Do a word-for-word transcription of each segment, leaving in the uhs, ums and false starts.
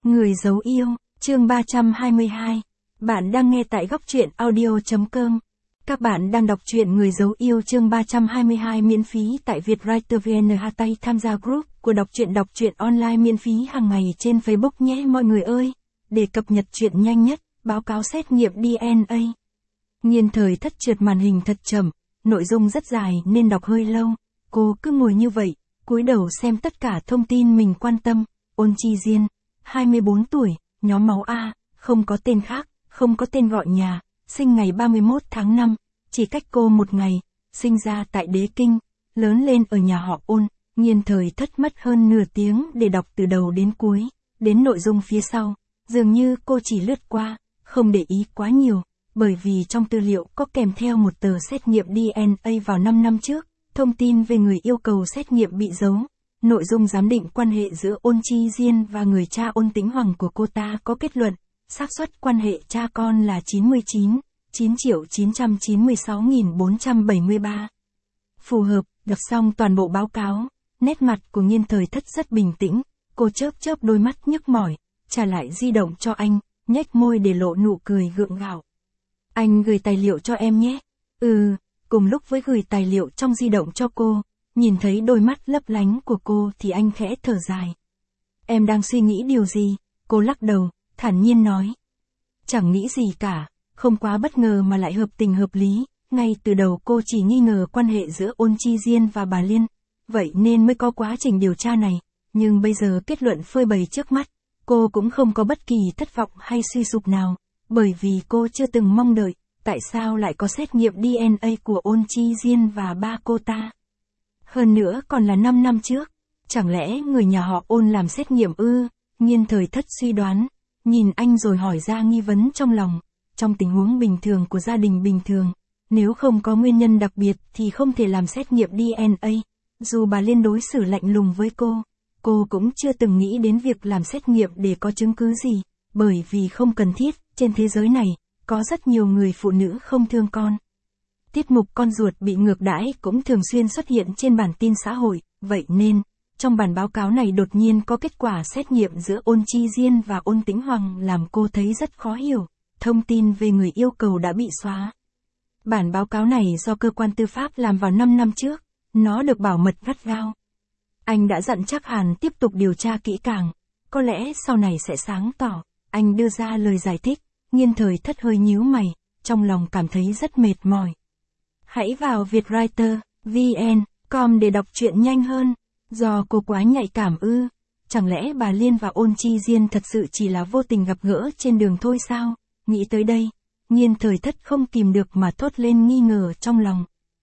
Người giấu yêu, chương ba trăm hai mươi hai. Bạn đang nghe tại góc truyện audio.com. Các bạn đang đọc truyện Người giấu yêu chương ba trăm hai mươi hai miễn phí tại Vietwriter vê en. Hattay tham gia group của đọc truyện đọc truyện online miễn phí hàng ngày trên Facebook nhé mọi người ơi. Để cập nhật truyện nhanh nhất, báo cáo xét nghiệm đê en a. Nhiên Thời Thất trượt màn hình thật chậm, nội dung rất dài nên đọc hơi lâu. Cô cứ ngồi như vậy, cúi đầu xem tất cả thông tin mình quan tâm. Ôn Chi Diên, hai mươi bốn tuổi, nhóm máu A, không có tên khác, không có tên gọi nhà, sinh ngày ba mươi mốt tháng năm, chỉ cách cô một ngày, sinh ra tại Đế Kinh, lớn lên ở nhà họ Ôn. Nhiên Thời Thất mất hơn nửa tiếng để đọc từ đầu đến cuối, đến nội dung phía sau, dường như cô chỉ lướt qua, không để ý quá nhiều, bởi vì trong tư liệu có kèm theo một tờ xét nghiệm đê en a vào năm năm trước, thông tin về người yêu cầu xét nghiệm bị giấu. Nội dung giám định quan hệ giữa Ôn Chi Diên và người cha Ôn Tĩnh Hoàng của cô ta có kết luận, xác suất quan hệ cha con là chín mươi chín, chín triệu chín trăm chín mươi sáu nghìn bốn trăm bảy mươi ba. Phù hợp, đọc xong toàn bộ báo cáo, nét mặt của Nhiên Thời Thất rất bình tĩnh, cô chớp chớp đôi mắt nhức mỏi, trả lại di động cho anh, nhếch môi để lộ nụ cười gượng gạo. Anh gửi tài liệu cho em nhé. Ừ, cùng lúc với gửi tài liệu trong di động cho cô, nhìn thấy đôi mắt lấp lánh của cô thì anh khẽ thở dài. Em đang suy nghĩ điều gì? Cô lắc đầu, thản nhiên nói. Chẳng nghĩ gì cả, không quá bất ngờ mà lại hợp tình hợp lý, ngay từ đầu cô chỉ nghi ngờ quan hệ giữa Ôn Chi Diên và bà Liên, vậy nên mới có quá trình điều tra này, nhưng bây giờ kết luận phơi bày trước mắt, cô cũng không có bất kỳ thất vọng hay suy sụp nào, bởi vì cô chưa từng mong đợi, tại sao lại có xét nghiệm đê en a của Ôn Chi Diên và ba cô ta. Hơn nữa còn là năm năm trước, chẳng lẽ người nhà họ Ôn làm xét nghiệm ư? Nhiên Thời Thất suy đoán, nhìn anh rồi hỏi ra nghi vấn trong lòng. Trong tình huống bình thường của gia đình bình thường, nếu không có nguyên nhân đặc biệt thì không thể làm xét nghiệm đê en a. Dù bà Liên đối xử lạnh lùng với cô, cô cũng chưa từng nghĩ đến việc làm xét nghiệm để có chứng cứ gì, bởi vì không cần thiết, trên thế giới này, có rất nhiều người phụ nữ không thương con. Tiết mục con ruột bị ngược đãi cũng thường xuyên xuất hiện trên bản tin xã hội, vậy nên, trong bản báo cáo này đột nhiên có kết quả xét nghiệm giữa Ôn Chi Diên và Ôn Tĩnh Hoàng làm cô thấy rất khó hiểu, thông tin về người yêu cầu đã bị xóa. Bản báo cáo này do cơ quan tư pháp làm vào năm năm trước, nó được bảo mật gắt gao. Anh đã dặn chắc Hàn tiếp tục điều tra kỹ càng, có lẽ sau này sẽ sáng tỏ, anh đưa ra lời giải thích, Nhiên Thời Thất hơi nhíu mày, trong lòng cảm thấy rất mệt mỏi. Hãy vào Vietwriter vê en com để đọc truyện nhanh hơn. Do cô quá nhạy cảm ư? Chẳng lẽ bà Liên và Ôn Chi Diên thật sự chỉ là vô tình gặp gỡ trên đường thôi sao? Nghĩ tới đây, Nhiên Thời Thất không kìm được mà thốt lên nghi ngờ trong lòng.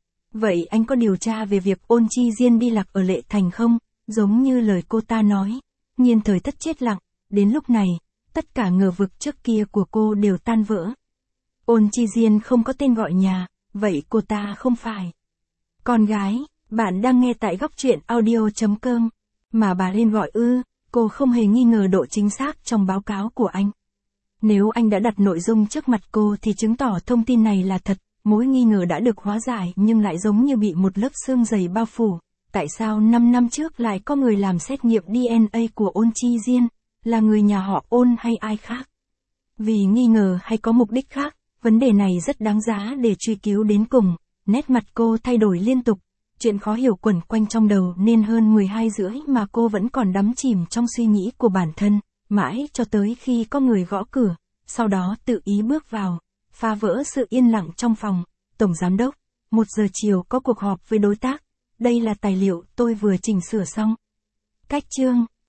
Vậy anh có điều tra về việc Ôn Chi Diên đi lạc ở Lệ Thành không? Giống như lời cô ta nói. Nhiên Thời Thất chết lặng, đến lúc này, tất cả ngờ vực trước kia của cô đều tan vỡ. Ôn Chi Diên không có tên gọi nhà. Vậy cô ta không phải con gái, bạn đang nghe tại góc truyện audio.com, mà bà Liên gọi ư? Cô không hề nghi ngờ độ chính xác trong báo cáo của anh. Nếu anh đã đặt nội dung trước mặt cô thì chứng tỏ thông tin này là thật, mối nghi ngờ đã được hóa giải nhưng lại giống như bị một lớp sương dày bao phủ. Tại sao năm năm trước lại có người làm xét nghiệm đê en a của Ôn Chi Diên, là người nhà họ Ôn hay ai khác? Vì nghi ngờ hay có mục đích khác? Vấn đề này rất đáng giá để truy cứu đến cùng, nét mặt cô thay đổi liên tục, chuyện khó hiểu quẩn quanh trong đầu nên hơn mười hai rưỡi mà cô vẫn còn đắm chìm trong suy nghĩ của bản thân, mãi cho tới khi có người gõ cửa, sau đó tự ý bước vào, phá vỡ sự yên lặng trong phòng. Tổng giám đốc, một giờ chiều có cuộc họp với đối tác, đây là tài liệu tôi vừa chỉnh sửa xong. Cách chương